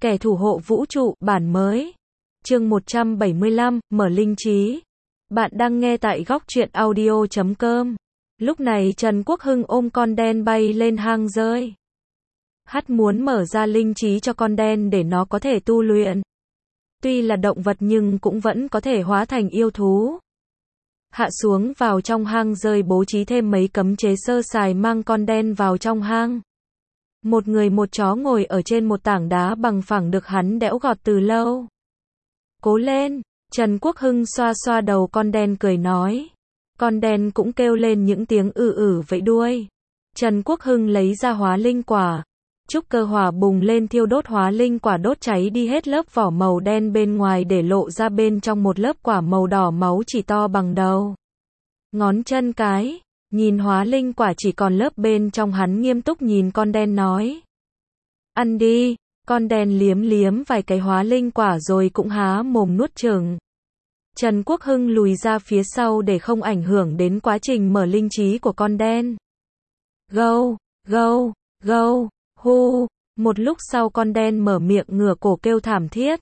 Kẻ thủ hộ vũ trụ, bản mới. Chương 175, mở linh trí. Bạn đang nghe tại góc truyện audio.com. Lúc này Trần Quốc Hưng ôm con đen bay lên hang rơi. Hắn muốn mở ra linh trí cho con đen để nó có thể tu luyện. Tuy là động vật nhưng cũng vẫn có thể hóa thành yêu thú. Hạ xuống vào trong hang rơi bố trí thêm mấy cấm chế sơ sài mang con đen vào trong hang. Một người một chó ngồi ở trên một tảng đá bằng phẳng được hắn đẽo gọt từ lâu. Cố lên, Trần Quốc Hưng xoa xoa đầu con đen cười nói. Con đen cũng kêu lên những tiếng vẫy đuôi. Trần Quốc Hưng lấy ra hóa linh quả. Trúc cơ hỏa bùng lên thiêu đốt hóa linh quả đốt cháy đi hết lớp vỏ màu đen bên ngoài để lộ ra bên trong một lớp quả màu đỏ máu chỉ to bằng đầu ngón chân cái. Nhìn hóa linh quả chỉ còn lớp bên trong, hắn nghiêm túc nhìn con đen nói. Ăn đi, con đen liếm liếm vài cái hóa linh quả rồi cũng há mồm nuốt chửng. Trần Quốc Hưng lùi ra phía sau để không ảnh hưởng đến quá trình mở linh trí của con đen. Gâu, gâu, gâu, hu, một lúc sau con đen mở miệng ngửa cổ kêu thảm thiết.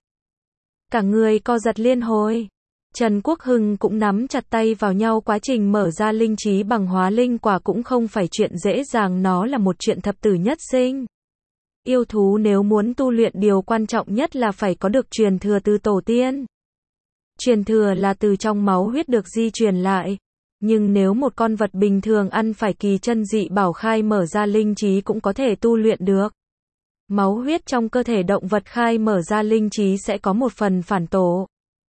Cả người co giật liên hồi. Trần Quốc Hưng cũng nắm chặt tay vào nhau, quá trình mở ra linh trí bằng hóa linh quả cũng không phải chuyện dễ dàng, nó là một chuyện thập tử nhất sinh. Yêu thú nếu muốn tu luyện điều quan trọng nhất là phải có được truyền thừa từ tổ tiên. Truyền thừa là từ trong máu huyết được di truyền lại. Nhưng nếu một con vật bình thường ăn phải kỳ chân dị bảo khai mở ra linh trí cũng có thể tu luyện được. Máu huyết trong cơ thể động vật khai mở ra linh trí sẽ có một phần phản tổ.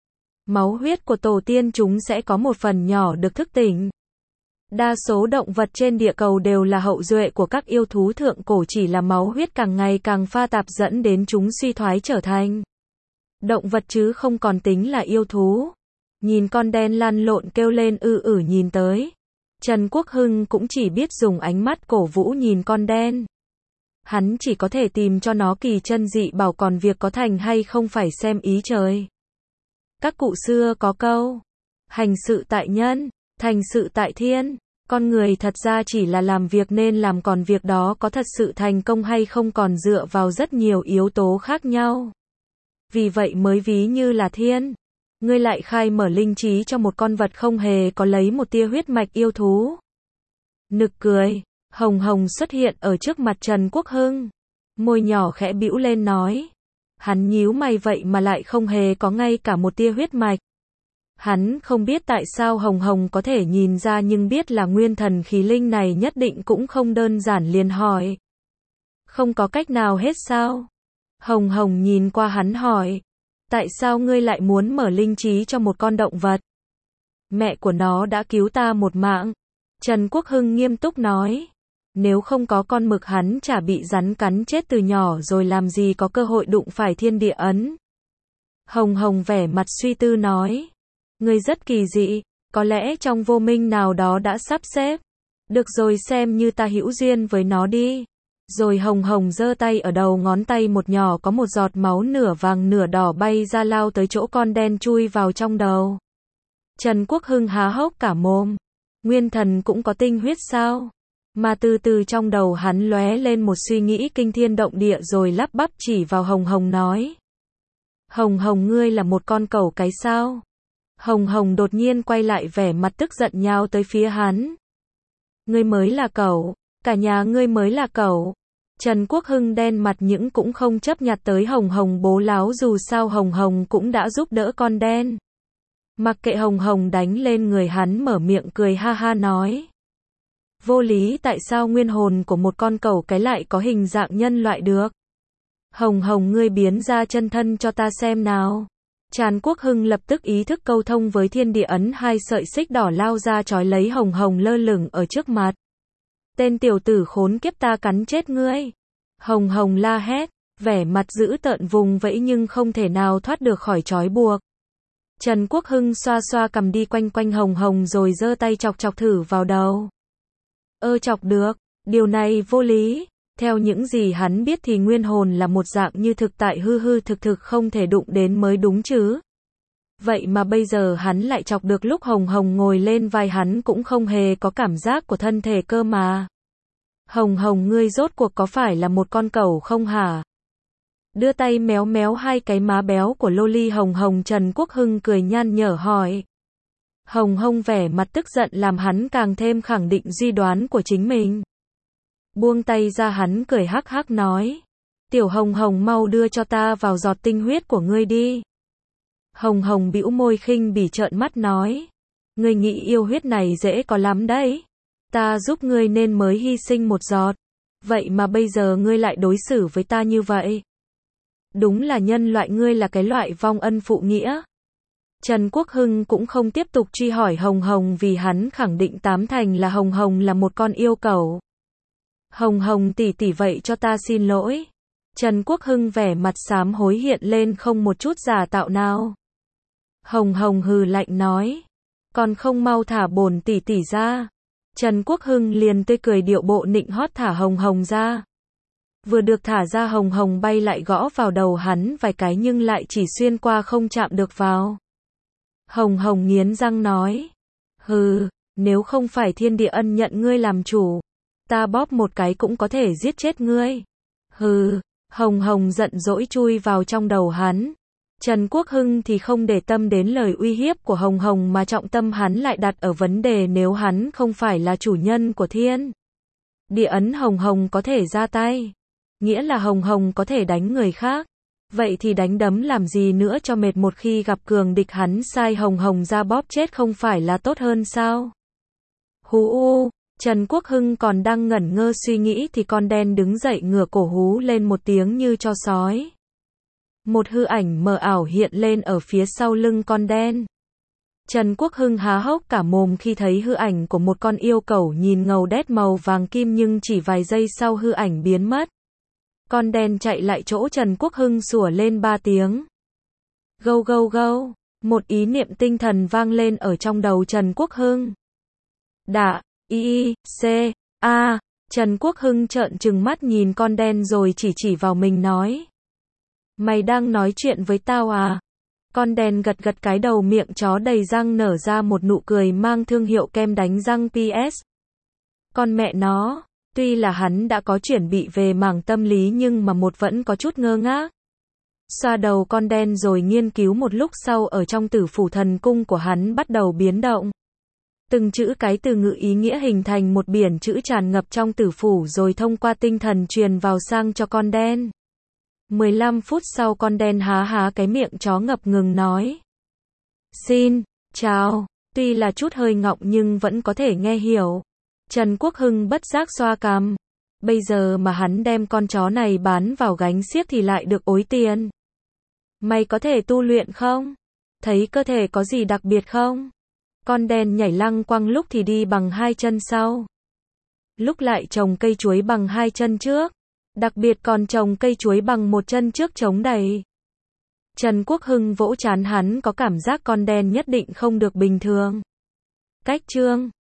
Máu huyết của tổ tiên chúng sẽ có một phần nhỏ được thức tỉnh. Đa số động vật trên địa cầu đều là hậu duệ của các yêu thú thượng cổ, chỉ là máu huyết càng ngày càng pha tạp dẫn đến chúng suy thoái trở thành động vật chứ không còn tính là yêu thú. Nhìn con đen lăn lộn kêu lên nhìn tới. Trần Quốc Hưng cũng chỉ biết dùng ánh mắt cổ vũ nhìn con đen. Hắn chỉ có thể tìm cho nó kỳ chân dị bảo, còn việc có thành hay không phải xem ý trời. Các cụ xưa có câu, hành sự tại nhân, thành sự tại thiên. Con người thật ra chỉ là làm việc nên làm, còn việc đó có thật sự thành công hay không còn dựa vào rất nhiều yếu tố khác nhau. Vì vậy mới ví như là thiên. Ngươi lại khai mở linh trí cho một con vật không hề có lấy một tia huyết mạch yêu thú. Nực cười, Hồng Hồng xuất hiện ở trước mặt Trần Quốc Hưng. Môi nhỏ khẽ bĩu lên nói. Hắn nhíu mày, vậy mà lại không hề có ngay cả một tia huyết mạch. Hắn không biết tại sao Hồng Hồng có thể nhìn ra, nhưng biết là nguyên thần khí linh này nhất định cũng không đơn giản, liền hỏi. Không có cách nào hết sao? Hồng Hồng nhìn qua hắn hỏi. Tại sao ngươi lại muốn mở linh trí cho một con động vật? Mẹ của nó đã cứu ta một mạng. Trần Quốc Hưng nghiêm túc nói. Nếu không có con mực hắn chả bị rắn cắn chết từ nhỏ rồi, làm gì có cơ hội đụng phải thiên địa ấn. Hồng Hồng vẻ mặt suy tư nói. Ngươi rất kỳ dị, có lẽ trong vô minh nào đó đã sắp xếp. Được rồi, xem như ta hữu duyên với nó đi. Rồi Hồng Hồng giơ tay, ở đầu ngón tay một nhỏ có một giọt máu nửa vàng nửa đỏ bay ra, lao tới chỗ con đen chui vào trong đầu. Trần Quốc Hưng há hốc cả mồm. Nguyên thần cũng có tinh huyết sao? Mà từ từ trong đầu hắn lóe lên một suy nghĩ kinh thiên động địa, rồi lắp bắp chỉ vào Hồng Hồng nói. Hồng Hồng, ngươi là một con cẩu cái sao? Hồng Hồng đột nhiên quay lại, vẻ mặt tức giận nhào tới phía hắn. Ngươi mới là cẩu, cả nhà ngươi mới là cẩu. Trần Quốc Hưng đen mặt nhưng cũng không chấp nhặt tới Hồng Hồng bố láo, dù sao Hồng Hồng cũng đã giúp đỡ con đen. Mặc kệ Hồng Hồng đánh lên người hắn, mở miệng cười ha ha nói. Vô lý, tại sao nguyên hồn của một con cẩu cái lại có hình dạng nhân loại được? Hồng Hồng, ngươi biến ra chân thân cho ta xem nào. Trần Quốc Hưng lập tức ý thức câu thông với thiên địa ấn, hai sợi xích đỏ lao ra trói lấy Hồng Hồng lơ lửng ở trước mặt. Tên tiểu tử khốn kiếp, ta cắn chết ngươi. Hồng Hồng la hét, vẻ mặt dữ tợn vùng vẫy nhưng không thể nào thoát được khỏi trói buộc. Trần Quốc Hưng xoa xoa cầm đi quanh quanh Hồng Hồng rồi giơ tay chọc chọc thử vào đầu. Chọc được, điều này vô lý. Theo những gì hắn biết thì nguyên hồn là một dạng như thực tại, hư hư thực thực không thể đụng đến mới đúng chứ. Vậy mà bây giờ hắn lại chọc được, lúc Hồng Hồng ngồi lên vai hắn cũng không hề có cảm giác của thân thể cơ mà. Hồng Hồng, ngươi rốt cuộc có phải là một con cẩu không hả? Đưa tay méo méo hai cái má béo của Loli Hồng Hồng, Trần Quốc Hưng cười nhăn nhở hỏi. Hồng Hồng vẻ mặt tức giận làm hắn càng thêm khẳng định suy đoán của chính mình. Buông tay ra hắn cười hắc hắc nói. Tiểu Hồng Hồng mau đưa cho ta vào giọt tinh huyết của ngươi đi. Hồng Hồng bĩu môi khinh bỉ trợn mắt nói. Ngươi nghĩ yêu huyết này dễ có lắm đấy. Ta giúp ngươi nên mới hy sinh một giọt. Vậy mà bây giờ ngươi lại đối xử với ta như vậy. Đúng là nhân loại, ngươi là cái loại vong ân phụ nghĩa. Trần Quốc Hưng cũng không tiếp tục truy hỏi Hồng Hồng vì hắn khẳng định tám thành là Hồng Hồng là một con yêu cẩu. Hồng Hồng tỷ tỷ vậy cho ta xin lỗi. Trần Quốc Hưng vẻ mặt xám hối hiện lên không một chút giả tạo nào. Hồng Hồng hừ lạnh nói. Còn không mau thả bổn tỷ tỷ ra. Trần Quốc Hưng liền tươi cười điệu bộ nịnh hót thả Hồng Hồng ra. Vừa được thả ra Hồng Hồng bay lại gõ vào đầu hắn vài cái nhưng lại chỉ xuyên qua không chạm được vào. Hồng Hồng nghiến răng nói. Hừ, nếu không phải thiên địa ân nhận ngươi làm chủ, ta bóp một cái cũng có thể giết chết ngươi. Hừ, Hồng Hồng giận dỗi chui vào trong đầu hắn. Trần Quốc Hưng thì không để tâm đến lời uy hiếp của Hồng Hồng mà trọng tâm hắn lại đặt ở vấn đề nếu hắn không phải là chủ nhân của thiên địa ấn Hồng Hồng có thể ra tay. Nghĩa là Hồng Hồng có thể đánh người khác. Vậy thì đánh đấm làm gì nữa cho mệt, một khi gặp cường địch hắn sai Hồng Hồng ra bóp chết không phải là tốt hơn sao? Hú u, Trần Quốc Hưng còn đang ngẩn ngơ suy nghĩ thì con đen đứng dậy ngửa cổ hú lên một tiếng như cho sói. Một hư ảnh mờ ảo hiện lên ở phía sau lưng con đen. Trần Quốc Hưng há hốc cả mồm khi thấy hư ảnh của một con yêu cẩu nhìn ngầu đét màu vàng kim nhưng chỉ vài giây sau hư ảnh biến mất. Con đen chạy lại chỗ Trần Quốc Hưng sủa lên 3 tiếng. Gâu gâu gâu, một ý niệm tinh thần vang lên ở trong đầu Trần Quốc Hưng. Đạ, y, c, a, Trần Quốc Hưng trợn trừng mắt nhìn con đen rồi chỉ vào mình nói. Mày đang nói chuyện với tao à? Con đen gật gật cái đầu, miệng chó đầy răng nở ra một nụ cười mang thương hiệu kem đánh răng PS. Con mẹ nó. Tuy là hắn đã có chuẩn bị về mảng tâm lý nhưng mà một vẫn có chút ngơ ngác. Xoa đầu con đen rồi nghiên cứu một lúc sau ở trong tử phủ thần cung của hắn bắt đầu biến động. Từng chữ cái từ ngữ ý nghĩa hình thành một biển chữ tràn ngập trong tử phủ rồi thông qua tinh thần truyền vào sang cho con đen. 15 phút sau con đen há cái miệng chó ngập ngừng nói. Xin, chào, tuy là chút hơi ngọng nhưng vẫn có thể nghe hiểu. Trần Quốc Hưng bất giác xoa cằm. Bây giờ mà hắn đem con chó này bán vào gánh xiếc thì lại được ối tiền. Mày có thể tu luyện không? Thấy cơ thể có gì đặc biệt không? Con đen nhảy lăng quăng, lúc thì đi bằng 2 chân sau. Lúc lại trồng cây chuối bằng 2 chân trước. Đặc biệt còn trồng cây chuối bằng 1 chân trước chống đẩy. Trần Quốc Hưng vỗ trán hắn có cảm giác con đen nhất định không được bình thường. Cách chương